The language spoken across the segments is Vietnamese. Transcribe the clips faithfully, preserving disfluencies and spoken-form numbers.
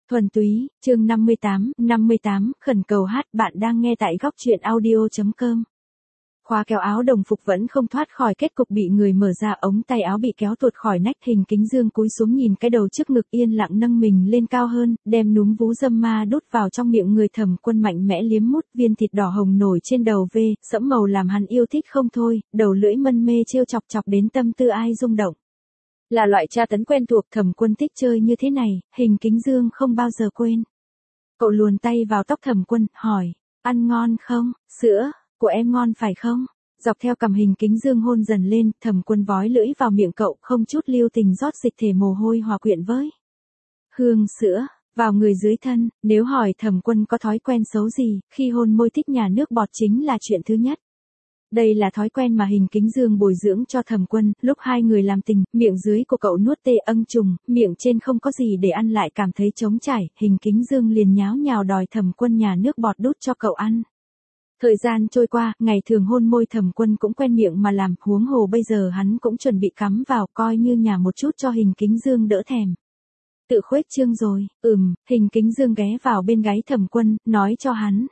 Thuần túy, chương năm mươi tám, năm mươi tám, khẩn cầu hát, bạn đang nghe tại góc truyện audio.com. Khóa kéo áo đồng phục vẫn không thoát khỏi kết cục bị người mở ra, ống tay áo bị kéo tuột khỏi nách, Hình Kính Dương cúi xuống nhìn cái đầu trước ngực, yên lặng nâng mình lên cao hơn, đem núm vú dâm ma đút vào trong miệng người. Thẩm Quân mạnh mẽ liếm mút viên thịt đỏ hồng nổi trên đầu v, sẫm màu làm hắn yêu thích không thôi, đầu lưỡi mân mê trêu chọc chọc đến tâm tư ai rung động. Là loại tra tấn quen thuộc, Thẩm Quân thích chơi như thế này, Hình Kính Dương không bao giờ quên. Cậu luồn tay vào tóc Thẩm Quân, hỏi, ăn ngon không, sữa của em ngon phải không? Dọc theo cằm Hình Kính Dương hôn dần lên, Thẩm Quân vói lưỡi vào miệng cậu, không chút lưu tình rót dịch thể mồ hôi hòa quyện với hương sữa vào người dưới thân. Nếu hỏi Thẩm Quân có thói quen xấu gì, khi hôn môi thích nhả nước bọt chính là chuyện thứ nhất. Đây là thói quen mà Hình Kính Dương bồi dưỡng cho Thẩm Quân, lúc hai người làm tình, miệng dưới của cậu nuốt tê âng trùng, miệng trên không có gì để ăn lại cảm thấy trống trải, Hình Kính Dương liền nháo nhào đòi Thẩm Quân nhả nước bọt đút cho cậu ăn. Thời gian trôi qua, ngày thường hôn môi Thẩm Quân cũng quen miệng mà làm, huống hồ bây giờ hắn cũng chuẩn bị cắm vào, coi như nhả một chút cho Hình Kính Dương đỡ thèm. Tự khuếch trương rồi, ừm, Hình Kính Dương ghé vào bên gáy Thẩm Quân, nói cho hắn.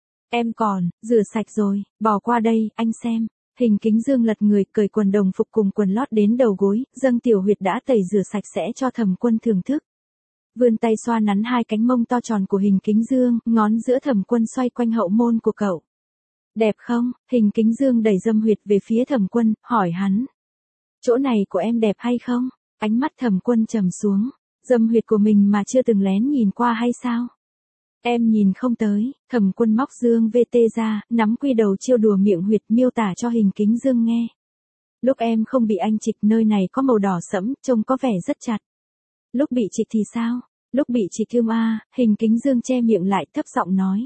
Em còn, rửa sạch rồi, bỏ qua đây, anh xem. Hình Kính Dương lật người, cởi quần đồng phục cùng quần lót đến đầu gối, dâng tiểu huyệt đã tẩy rửa sạch sẽ cho Thẩm Quân thưởng thức. Vươn tay xoa nắn hai cánh mông to tròn của Hình Kính Dương, ngón giữa Thẩm Quân xoay quanh hậu môn của cậu. Đẹp không? Hình Kính Dương đẩy dâm huyệt về phía Thẩm Quân, hỏi hắn. Chỗ này của em đẹp hay không? Ánh mắt Thẩm Quân trầm xuống. Dâm huyệt của mình mà chưa từng lén nhìn qua hay sao? Em nhìn không tới. Thẩm Quân móc dương vê tê ra, nắm quy đầu chiêu đùa miệng huyệt, miêu tả cho Hình Kính Dương nghe. Lúc em không bị anh trịch, nơi này có màu đỏ sẫm, trông có vẻ rất chặt. Lúc bị trịch thì sao? Lúc bị trịch ưm a, Hình Kính Dương che miệng lại, thấp giọng nói.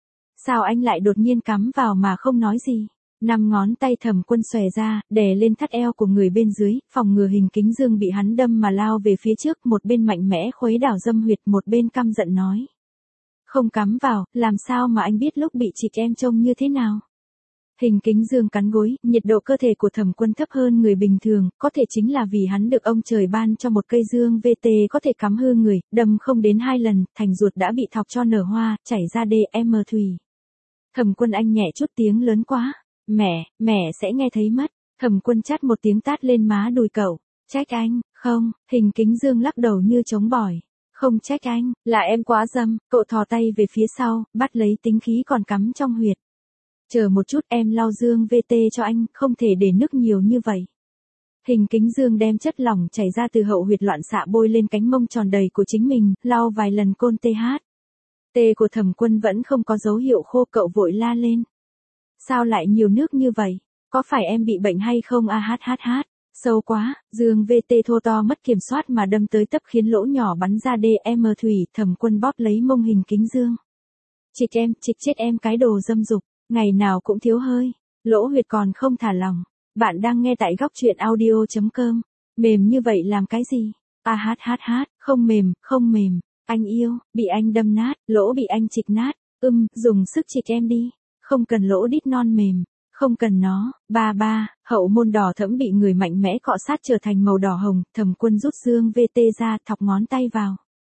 Sao anh lại đột nhiên cắm vào mà không nói gì? Năm ngón tay Thẩm Quân xòe ra, đè lên thắt eo của người bên dưới, phòng ngừa Hình Kính Dương bị hắn đâm mà lao về phía trước, một bên mạnh mẽ khuấy đảo dâm huyệt, một bên căm giận nói. Không cắm vào, làm sao mà anh biết lúc bị trịch em trông như thế nào? Hình Kính Dương cắn gối, nhiệt độ cơ thể của Thẩm Quân thấp hơn người bình thường, có thể chính là vì hắn được ông trời ban cho một cây dương vê tê có thể cắm hư người, đâm không đến hai lần, thành ruột đã bị thọc cho nở hoa, chảy ra đê em thủy. Thẩm Quân anh nhẹ chút tiếng lớn quá, mẹ, mẹ sẽ nghe thấy mất. Thẩm Quân chát một tiếng tát lên má đùi cậu, trách anh, không, Hình Kính Dương lắc đầu như chống bỏi. Không trách anh, là em quá dâm. Cậu thò tay về phía sau, bắt lấy tính khí còn cắm trong huyệt. Chờ một chút, em lau dương vê tê cho anh, không thể để nước nhiều như vậy. Hình Kính Dương đem chất lỏng chảy ra từ hậu huyệt loạn xạ bôi lên cánh mông tròn đầy của chính mình, lau vài lần côn tê hát. Tê của Thẩm Quân vẫn không có dấu hiệu khô, cậu vội la lên. Sao lại nhiều nước như vậy? Có phải em bị bệnh hay không a hát hát hát? Sâu quá, dương vê tê thô to mất kiểm soát mà đâm tới tấp khiến lỗ nhỏ bắn ra đê em thủy. Thẩm Quân bóp lấy mông Hình Kính Dương. Trịch em, trịch chết em cái đồ dâm dục, ngày nào cũng thiếu hơi, lỗ huyệt còn không thả lỏng. Bạn đang nghe tại góc truyện audio.com. Mềm như vậy làm cái gì? A hát hát hát, không mềm, không mềm. Anh yêu, bị anh đâm nát, lỗ bị anh trịch nát. Ưm, dùng sức trịch em đi. Không cần lỗ đít non mềm. Không cần nó. Ba ba, hậu môn đỏ thẫm bị người mạnh mẽ cọ sát trở thành màu đỏ hồng. Thẩm Quân rút dương vê tê ra, thọc ngón tay vào.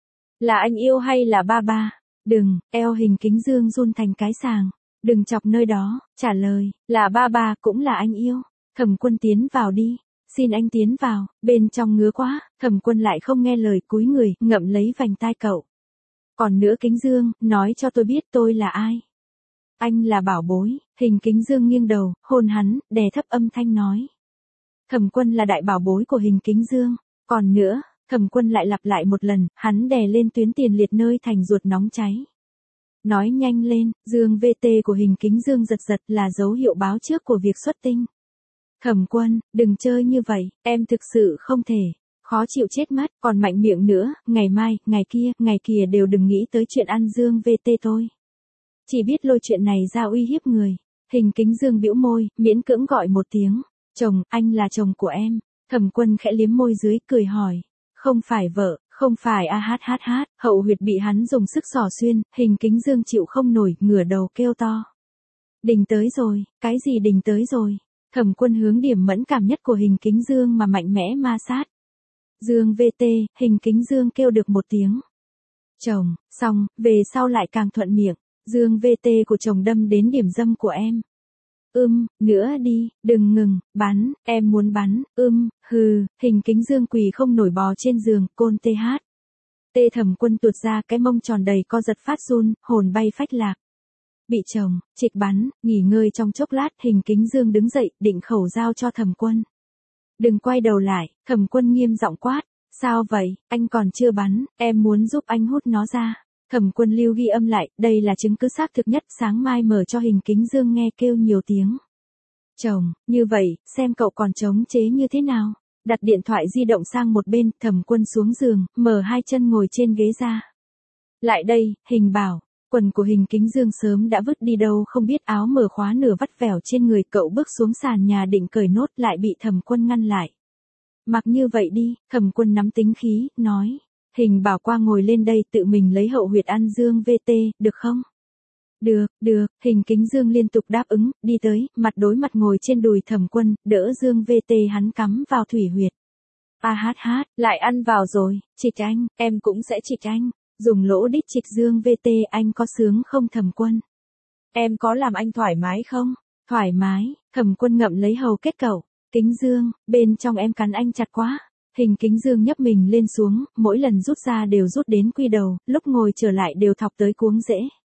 Là anh yêu hay là ba ba? Đừng, eo Hình Kính Dương run thành cái sàng. Đừng chọc nơi đó. Trả lời, là ba ba, cũng là anh yêu. Thẩm Quân tiến vào đi. Xin anh tiến vào. Bên trong ngứa quá. Thẩm Quân lại không nghe lời, cúi người, ngậm lấy vành tai cậu. Còn nữa Kính Dương, nói cho tôi biết tôi là ai. Anh là bảo bối. Hình Kính Dương nghiêng đầu, hôn hắn, đè thấp âm thanh nói. Thẩm Quân là đại bảo bối của Hình Kính Dương. Còn nữa, Thẩm Quân lại lặp lại một lần, hắn đè lên tuyến tiền liệt nơi thành ruột nóng cháy. Nói nhanh lên, dương vê tê của Hình Kính Dương giật giật là dấu hiệu báo trước của việc xuất tinh. Thẩm Quân, đừng chơi như vậy, em thực sự không thể. Khó chịu chết mất, còn mạnh miệng nữa, ngày mai, ngày kia, ngày kia đều đừng nghĩ tới chuyện ăn dương vê tê tôi. Chỉ biết lôi chuyện này ra uy hiếp người. Hình Kính Dương bĩu môi, miễn cưỡng gọi một tiếng. Chồng, anh là chồng của em. Thẩm Quân khẽ liếm môi dưới, cười hỏi. Không phải vợ, không phải a hát hát hát. Hậu huyệt bị hắn dùng sức xỏ xuyên, Hình Kính Dương chịu không nổi, ngửa đầu kêu to. Đình tới rồi, cái gì đình tới rồi? Thẩm Quân hướng điểm mẫn cảm nhất của Hình Kính Dương mà mạnh mẽ ma sát. Dương vê tê, Hình Kính Dương kêu được một tiếng. Chồng, xong, về sau lại càng thuận miệng. Dương vê tê của chồng đâm đến điểm dâm của em. Ưm, nữa đi, đừng ngừng, bắn, em muốn bắn, ưm, hừ, hình kính Dương quỳ không nổi bò trên giường, côn tê hát. Tê Thẩm Quân tuột ra cái mông tròn đầy co giật phát run, hồn bay phách lạc. Bị chồng, trịch bắn, nghỉ ngơi trong chốc lát, hình kính Dương đứng dậy, định khẩu dao cho Thẩm Quân. Đừng quay đầu lại, Thẩm Quân nghiêm giọng quát. Sao vậy, anh còn chưa bắn, em muốn giúp anh hút nó ra. Thẩm Quân lưu ghi âm lại, đây là chứng cứ xác thực nhất, sáng mai mở cho hình kính Dương nghe kêu nhiều tiếng. Chồng, như vậy, xem cậu còn chống chế như thế nào. Đặt điện thoại di động sang một bên, Thẩm Quân xuống giường, mở hai chân ngồi trên ghế ra. Lại đây, hình bảo, quần của hình kính Dương sớm đã vứt đi đâu không biết, áo mở khóa nửa vắt vẻo trên người, cậu bước xuống sàn nhà định cởi nốt lại bị Thẩm Quân ngăn lại. Mặc như vậy đi, Thẩm Quân nắm tính khí, nói. Hình bảo qua ngồi lên đây tự mình lấy hậu huyệt ăn Dương vê tê, được không? Được, được, hình kính Dương liên tục đáp ứng, đi tới, mặt đối mặt ngồi trên đùi Thẩm Quân, đỡ Dương vê tê hắn cắm vào thủy huyệt. A hát hát, lại ăn vào rồi, trịch anh, em cũng sẽ trịch anh. Dùng lỗ đít trịch Dương vê tê, anh có sướng không Thẩm Quân? Em có làm anh thoải mái không? Thoải mái, Thẩm Quân ngậm lấy hầu kết cậu. Kính Dương, bên trong em cắn anh chặt quá. Hình kính Dương nhấp mình lên xuống, mỗi lần rút ra đều rút đến quy đầu, lúc ngồi trở lại đều thọc tới cuống rễ.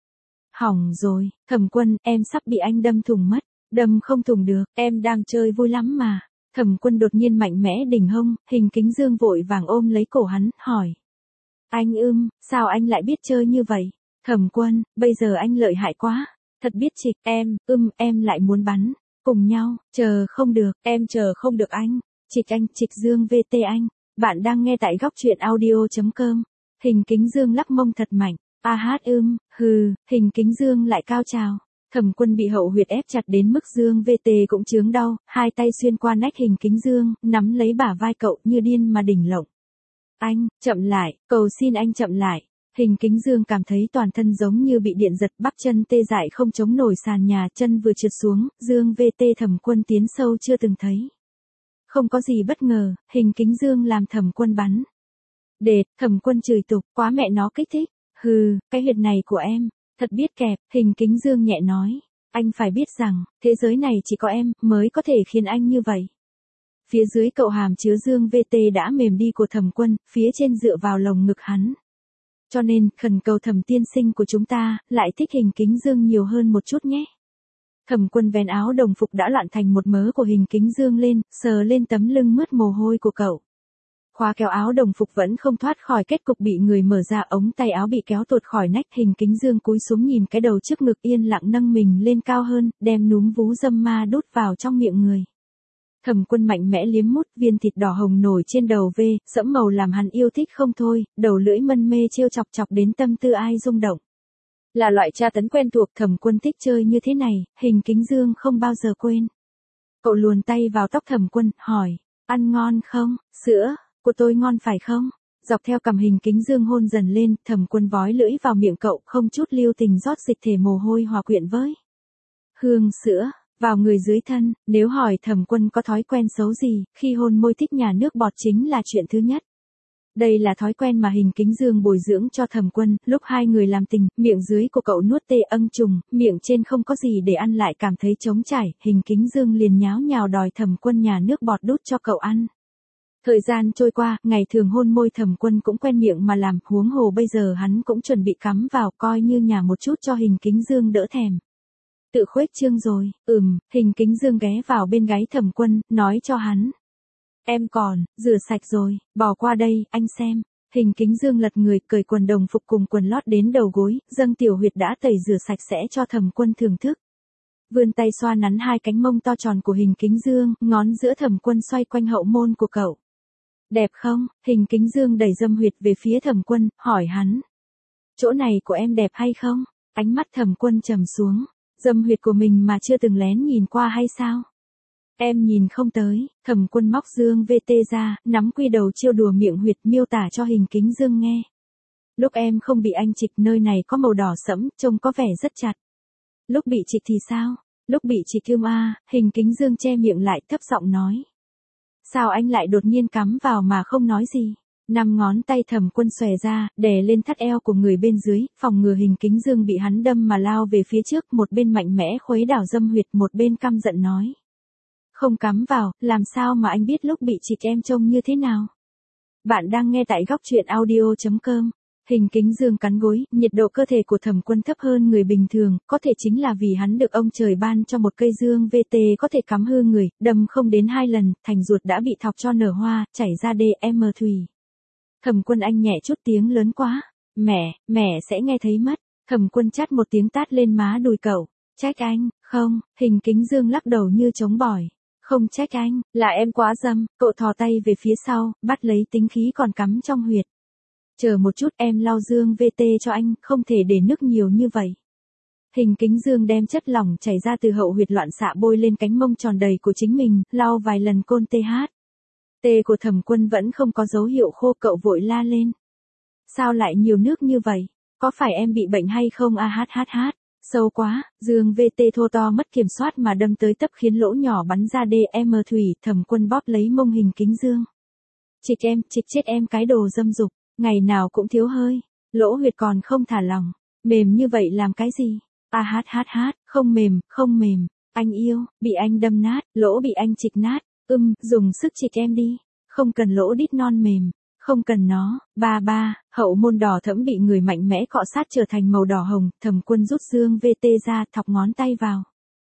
Hỏng rồi, Thẩm Quân, em sắp bị anh đâm thủng mất. Đâm không thủng được, em đang chơi vui lắm mà. Thẩm Quân đột nhiên mạnh mẽ đỉnh hông, hình kính Dương vội vàng ôm lấy cổ hắn, hỏi. Anh ưm, sao anh lại biết chơi như vậy? Thẩm Quân, bây giờ anh lợi hại quá. Thật biết trịch, em, ưm, em lại muốn bắn. Cùng nhau, chờ không được, em chờ không được anh. Trịch anh, trịch Dương vê tê anh. Bạn đang nghe tại góc truyện audio chấm com. Hình kính Dương lắc mông thật mạnh. A hát ưm, hừ, hình kính Dương lại cao trào. Thẩm Quân bị hậu huyệt ép chặt đến mức Dương vê tê cũng chướng đau, hai tay xuyên qua nách hình kính Dương, nắm lấy bả vai cậu như điên mà đỉnh lộng. Anh, chậm lại, cầu xin anh chậm lại. Hình kính Dương cảm thấy toàn thân giống như bị điện giật, bắp chân tê dại không chống nổi sàn nhà, chân vừa trượt xuống, Dương vê tê Thẩm Quân tiến sâu chưa từng thấy. Không có gì bất ngờ, hình kính Dương làm Thẩm Quân bắn. Đệt, Thẩm Quân chửi tục, quá mẹ nó kích thích. Hừ, cái huyệt này của em, thật biết kẹp, hình kính Dương nhẹ nói. Anh phải biết rằng, thế giới này chỉ có em, mới có thể khiến anh như vậy. Phía dưới cậu hàm chứa Dương vê tê đã mềm đi của Thẩm Quân, phía trên dựa vào lồng ngực hắn. Cho nên, khẩn cầu Thẩm tiên sinh của chúng ta, lại thích hình kính Dương nhiều hơn một chút nhé. Thẩm Quân vén áo đồng phục đã loạn thành một mớ của hình kính Dương lên, sờ lên tấm lưng mướt mồ hôi của cậu. Khóa kéo áo đồng phục vẫn không thoát khỏi kết cục bị người mở ra, ống tay áo bị kéo tuột khỏi nách, hình kính Dương cúi xuống nhìn cái đầu trước ngực, yên lặng nâng mình lên cao hơn, đem núm vú dâm ma đút vào trong miệng người. Thẩm Quân mạnh mẽ liếm mút, viên thịt đỏ hồng nổi trên đầu V, sẫm màu làm hắn yêu thích không thôi, đầu lưỡi mân mê trêu chọc chọc đến tâm tư ai rung động. Là loại tra tấn quen thuộc, Thẩm Quân thích chơi như thế này, hình kính Dương không bao giờ quên. Cậu luồn tay vào tóc Thẩm Quân, hỏi, ăn ngon không, sữa của tôi ngon phải không? Dọc theo cằm hình kính Dương hôn dần lên, Thẩm Quân vói lưỡi vào miệng cậu, không chút lưu tình rót dịch thể mồ hôi hòa quyện với hương sữa vào người dưới thân. Nếu hỏi Thẩm Quân có thói quen xấu gì, khi hôn môi thích nhả nước bọt chính là chuyện thứ nhất. Đây là thói quen mà hình kính Dương bồi dưỡng cho Thẩm Quân, lúc hai người làm tình, miệng dưới của cậu nuốt tê âng trùng, miệng trên không có gì để ăn lại cảm thấy trống trải, hình kính Dương liền nháo nhào đòi Thẩm Quân nhả nước bọt đút cho cậu ăn. Thời gian trôi qua, ngày thường hôn môi Thẩm Quân cũng quen miệng mà làm, huống hồ bây giờ hắn cũng chuẩn bị cắm vào, coi như nhả một chút cho hình kính Dương đỡ thèm. Tự khuếch trương rồi, ừm, hình kính Dương ghé vào bên gáy Thẩm Quân, nói cho hắn. Em còn, rửa sạch rồi, bỏ qua đây, anh xem. Hình kính Dương lật người, cởi quần đồng phục cùng quần lót đến đầu gối, dâng tiểu huyệt đã tẩy rửa sạch sẽ cho Thẩm Quân thưởng thức. Vươn tay xoa nắn hai cánh mông to tròn của hình kính Dương, ngón giữa Thẩm Quân xoay quanh hậu môn của cậu. Đẹp không? Hình kính Dương đẩy dâm huyệt về phía Thẩm Quân, hỏi hắn. Chỗ này của em đẹp hay không? Ánh mắt Thẩm Quân trầm xuống. Dâm huyệt của mình mà chưa từng lén nhìn qua hay sao? Em nhìn không tới. Thẩm Quân móc Dương vê tê ra, nắm quy đầu chiêu đùa miệng huyệt, miêu tả cho hình kính Dương nghe. Lúc em không bị anh trịch, nơi này có màu đỏ sẫm, trông có vẻ rất chặt. Lúc bị trịch thì sao? Lúc bị trịch thương a, hình kính Dương che miệng lại, thấp giọng nói. Sao anh lại đột nhiên cắm vào mà không nói gì? Năm ngón tay Thẩm Quân xòe ra, đè lên thắt eo của người bên dưới, phòng ngừa Hình Kính Dương bị hắn đâm mà lao về phía trước, một bên mạnh mẽ khuấy đảo dâm huyệt, một bên căm giận nói. Không cắm vào, làm sao mà anh biết lúc bị trịch em trông như thế nào? Bạn đang nghe tại góc truyện audio chấm com. Hình Kính Dương cắn gối, nhiệt độ cơ thể của Thẩm Quân thấp hơn người bình thường, có thể chính là vì hắn được ông trời ban cho một cây dương vê tê có thể cắm hư người, đâm không đến hai lần, thành ruột đã bị thọc cho nở hoa, chảy ra đê em thủy. Thẩm Quân anh nhẹ chút tiếng lớn quá, mẹ, mẹ sẽ nghe thấy mất. Thẩm Quân chát một tiếng tát lên má đùi cậu, trách anh, không, Hình Kính Dương lắc đầu như chống bỏi. Không trách anh, là em quá dâm, cậu thò tay về phía sau, bắt lấy tính khí còn cắm trong huyệt. Chờ một chút em lau dương vê tê cho anh, không thể để nước nhiều như vậy. Hình Kính Dương đem chất lỏng chảy ra từ hậu huyệt loạn xạ bôi lên cánh mông tròn đầy của chính mình, lau vài lần côn tê hát. Tê của Thẩm Quân vẫn không có dấu hiệu khô, cậu vội la lên. Sao lại nhiều nước như vậy? Có phải em bị bệnh hay không a hát hát hát? Sâu quá, dương vê tê thô to mất kiểm soát mà đâm tới tấp khiến lỗ nhỏ bắn ra đê em thủy. Thẩm Quân bóp lấy mông Hình Kính Dương. Trịch em, trịch chết em cái đồ dâm dục, ngày nào cũng thiếu hơi, lỗ huyệt còn không thả lỏng, mềm như vậy làm cái gì? A hát hát hát, không mềm, không mềm, anh yêu, bị anh đâm nát, lỗ bị anh trịch nát, ưm, dùng sức trịch em đi, không cần lỗ đít non mềm. Không cần nó, ba ba, hậu môn đỏ thẫm bị người mạnh mẽ cọ sát trở thành màu đỏ hồng, Thẩm Quân rút dương vê tê ra, thọc ngón tay vào.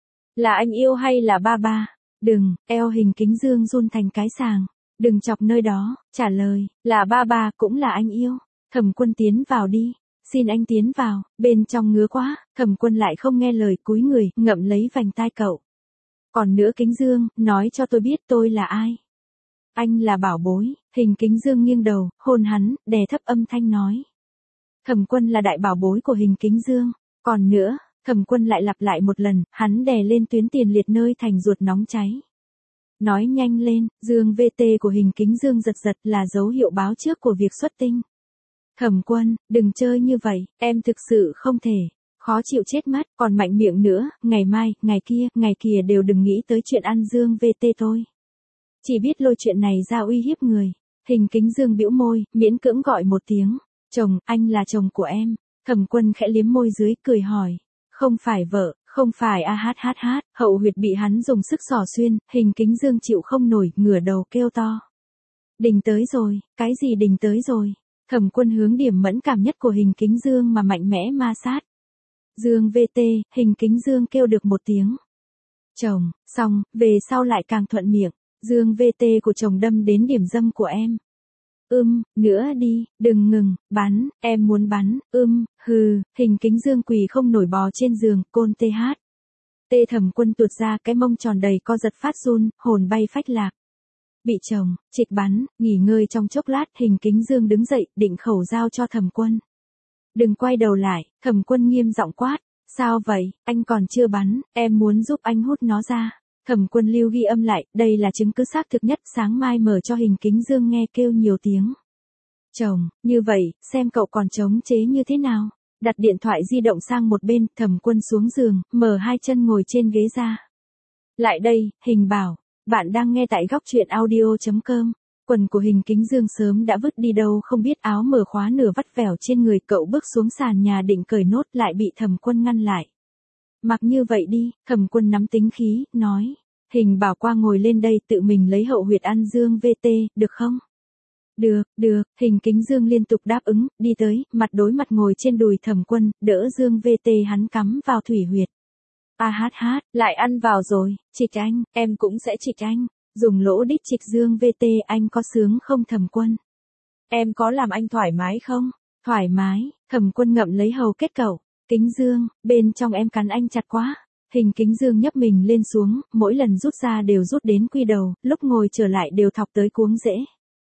Là anh yêu hay là ba ba? Đừng, eo Hình Kính Dương run thành cái sàng. Đừng chọc nơi đó, trả lời, là ba ba cũng là anh yêu. Thẩm Quân tiến vào đi, xin anh tiến vào, bên trong ngứa quá, Thẩm Quân lại không nghe lời cúi người, ngậm lấy vành tai cậu. Còn nữa Kính Dương, nói cho tôi biết tôi là ai. Anh là bảo bối. Hình Kính Dương nghiêng đầu, hôn hắn, đè thấp âm thanh nói. Thẩm Quân là đại bảo bối của Hình Kính Dương. Còn nữa, Thẩm Quân lại lặp lại một lần, hắn đè lên tuyến tiền liệt nơi thành ruột nóng cháy. Nói nhanh lên, dương vê tê của Hình Kính Dương giật giật là dấu hiệu báo trước của việc xuất tinh. Thẩm Quân, đừng chơi như vậy, em thực sự không thể. Khó chịu chết mất, còn mạnh miệng nữa, ngày mai, ngày kia, ngày kia đều đừng nghĩ tới chuyện ăn dương vê tê thôi. Chỉ biết lôi chuyện này ra uy hiếp người. Hình Kính Dương bĩu môi, miễn cưỡng gọi một tiếng. Chồng, anh là chồng của em. Thẩm Quân khẽ liếm môi dưới, cười hỏi. Không phải vợ, không phải a hát hát hát. Hậu huyệt bị hắn dùng sức xỏ xuyên, Hình Kính Dương chịu không nổi, ngửa đầu kêu to. Đình tới rồi, cái gì đình tới rồi? Thẩm Quân hướng điểm mẫn cảm nhất của Hình Kính Dương mà mạnh mẽ ma sát. Dương vê tê, Hình Kính Dương kêu được một tiếng. Chồng, xong, về sau lại càng thuận miệng. Dương vê tê của chồng đâm đến điểm dâm của em. Ưm, nữa đi, đừng ngừng, bắn, em muốn bắn, ưm, hừ, Hình Kính Dương quỳ không nổi bò trên giường, côn tê hát. Tê Thẩm Quân tuột ra, cái mông tròn đầy co giật phát run, hồn bay phách lạc. Bị chồng, trịch bắn, nghỉ ngơi trong chốc lát, Hình Kính Dương đứng dậy, định khẩu dao cho Thẩm Quân. Đừng quay đầu lại, Thẩm Quân nghiêm giọng quát. Sao vậy, anh còn chưa bắn, em muốn giúp anh hút nó ra. Thẩm Quân lưu ghi âm lại, đây là chứng cứ xác thực nhất, sáng mai mở cho Hình Kính Dương nghe kêu nhiều tiếng. Chồng, như vậy, xem cậu còn chống chế như thế nào. Đặt điện thoại di động sang một bên, Thẩm Quân xuống giường, mở hai chân ngồi trên ghế ra. Lại đây, Hình bảo, bạn đang nghe tại góc truyện audio chấm com. Quần của Hình Kính Dương sớm đã vứt đi đâu không biết, áo mở khóa nửa vắt vẻo trên người, cậu bước xuống sàn nhà định cởi nốt lại bị Thẩm Quân ngăn lại. Mặc như vậy đi, Thẩm Quân nắm tính khí, nói. Hình bảo qua ngồi lên đây, tự mình lấy hậu huyệt ăn dương vê tê, được không? Được, được, Hình Kính Dương liên tục đáp ứng, đi tới, mặt đối mặt ngồi trên đùi Thẩm Quân, đỡ dương vê tê hắn cắm vào thủy huyệt. A hát hát, lại ăn vào rồi, trịch anh, em cũng sẽ trịch anh. Dùng lỗ đít trịch dương vê tê, anh có sướng không Thẩm Quân? Em có làm anh thoải mái không? Thoải mái, Thẩm Quân ngậm lấy hầu kết cậu. Kính Dương, bên trong em cắn anh chặt quá. Hình Kính Dương nhấp mình lên xuống, mỗi lần rút ra đều rút đến quy đầu, lúc ngồi trở lại đều thọc tới cuống rễ.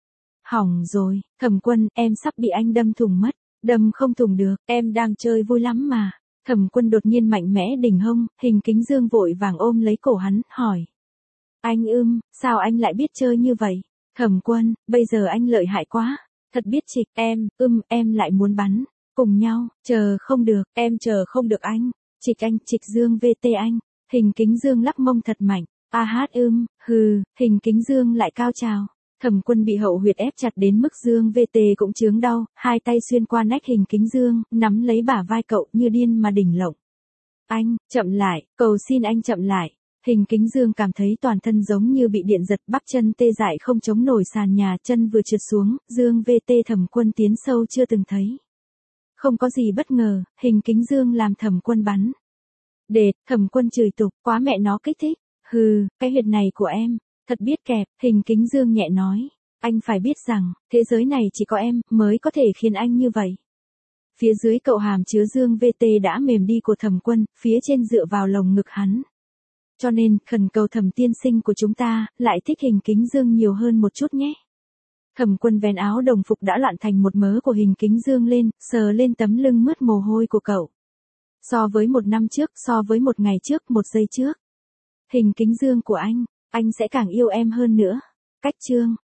Hỏng rồi, Thẩm Quân, em sắp bị anh đâm thủng mất. Đâm không thủng được, em đang chơi vui lắm mà. Thẩm Quân đột nhiên mạnh mẽ đỉnh hông, Hình Kính Dương vội vàng ôm lấy cổ hắn, hỏi. Anh ưm, sao anh lại biết chơi như vậy? Thẩm Quân, bây giờ anh lợi hại quá. Thật biết trịch, em, ưm, em lại muốn bắn. Cùng nhau, chờ không được, em chờ không được anh. Trịch anh, trịch dương vê tê anh. Hình Kính Dương lắc mông thật mạnh. A hát ưm, hừ, Hình Kính Dương lại cao trào. Thẩm Quân bị hậu huyệt ép chặt đến mức Dương vê tê cũng chướng đau, hai tay xuyên qua nách Hình Kính Dương, nắm lấy bả vai cậu như điên mà đỉnh lộng. Anh, chậm lại, cầu xin anh chậm lại. Hình Kính Dương cảm thấy toàn thân giống như bị điện giật, bắp chân tê dại không chống nổi sàn nhà, chân vừa trượt xuống, Dương vê tê Thẩm Quân tiến sâu chưa từng thấy. Không có gì bất ngờ, Hình Kính Dương làm Thẩm Quân bắn. Đệt, Thẩm Quân chửi tục, quá mẹ nó kích thích. Hừ, cái huyệt này của em, thật biết kẹp, Hình Kính Dương nhẹ nói. Anh phải biết rằng, thế giới này chỉ có em, mới có thể khiến anh như vậy. Phía dưới cậu hàm chứa Dương vê tê đã mềm đi của Thẩm Quân, phía trên dựa vào lồng ngực hắn. Cho nên, khẩn cầu Thẩm tiên sinh của chúng ta, lại thích Hình Kính Dương nhiều hơn một chút nhé. Thẩm Quân vén áo đồng phục đã loạn thành một mớ của Hình Kính Dương lên, sờ lên tấm lưng mướt mồ hôi của cậu. So với một năm trước, so với một ngày trước, một giây trước. Hình Kính Dương của anh, anh sẽ càng yêu em hơn nữa. Cách chương.